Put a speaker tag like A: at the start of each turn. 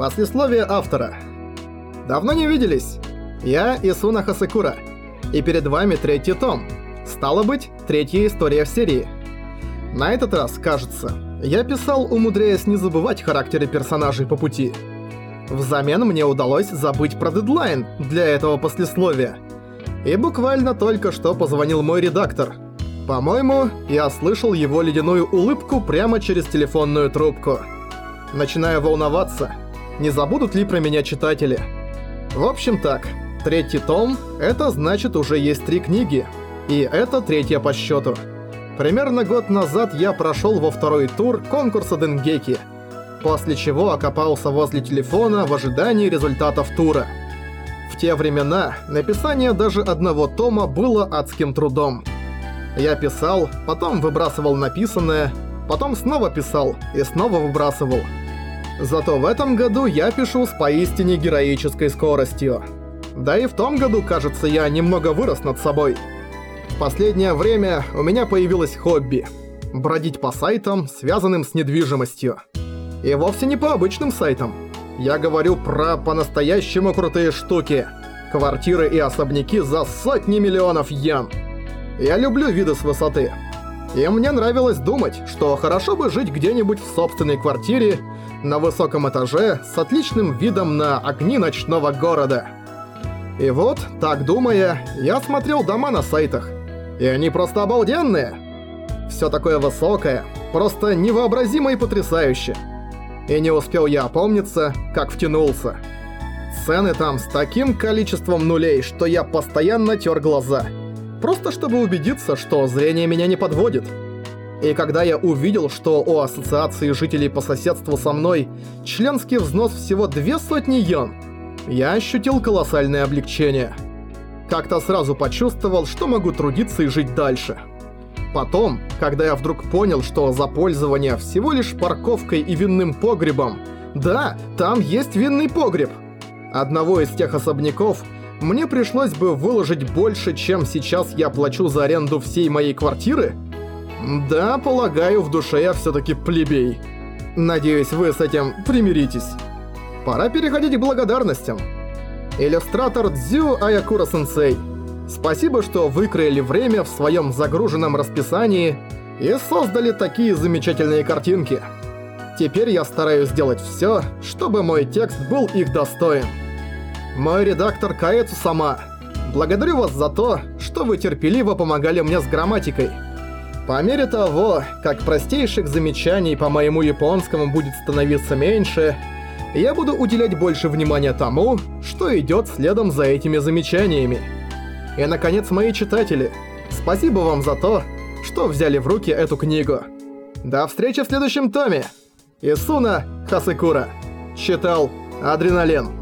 A: Послесловие автора. Давно не виделись. Я Исуна Хасекура. И перед вами третий том. Стало быть, третья история в серии. На этот раз, кажется, я писал, умудряясь не забывать характеры персонажей по пути. Взамен мне удалось забыть про дедлайн для этого послесловия. И буквально только что позвонил мой редактор. По-моему, я слышал его ледяную улыбку прямо через телефонную трубку. Начинаю волноваться, не забудут ли про меня читатели. В общем так, третий том — это значит уже есть 3 книги. И это третья по счету. Примерно год назад я прошел во второй тур конкурса Денгеки, после чего окопался возле телефона в ожидании результатов тура. В те времена написание даже одного тома было адским трудом. Я писал, потом выбрасывал написанное, потом снова писал и снова выбрасывал. Зато в этом году я пишу с поистине героической скоростью. Да и в том году, кажется, я немного вырос над собой. В последнее время у меня появилось хобби – бродить по сайтам, связанным с недвижимостью. И вовсе не по обычным сайтам. Я говорю про по-настоящему крутые штуки. Квартиры и особняки за сотни миллионов йен. Я люблю виды с высоты. И мне нравилось думать, что хорошо бы жить где-нибудь в собственной квартире, на высоком этаже, с отличным видом на огни ночного города. И вот, так думая, я смотрел дома на сайтах. И они просто обалденные. Всё такое высокое, просто невообразимо и потрясающе. И не успел я опомниться, как втянулся. Цены там с таким количеством нулей, что я постоянно тёр глаза. Просто чтобы убедиться, что зрение меня не подводит. И когда я увидел, что у ассоциации жителей по соседству со мной членский взнос всего 200 йен, я ощутил колоссальное облегчение. Как-то сразу почувствовал, что могу трудиться и жить дальше. Потом, когда я вдруг понял, что за пользование всего лишь парковкой и винным погребом, да, там есть винный погреб, одного из тех особняков мне пришлось бы выложить больше, чем сейчас я плачу за аренду всей моей квартиры? Да, полагаю, в душе я всё-таки плебей. Надеюсь, вы с этим примиритесь. Пора переходить к благодарностям. Иллюстратор Дзю Аякура-сенсей. Спасибо, что выкроили время в своем загруженном расписании и создали такие замечательные картинки. Теперь я стараюсь сделать всё, чтобы мой текст был их достоин. Мой редактор Каэцу-сама, благодарю вас за то, что вы терпеливо помогали мне с грамматикой. По мере того, как простейших замечаний по моему японскому будет становиться меньше, я буду уделять больше внимания тому, что идёт следом за этими замечаниями. И, наконец, мои читатели, спасибо вам за то, что взяли в руки эту книгу. До встречи в следующем томе. Исуна Хасекура. Читал Адреналин.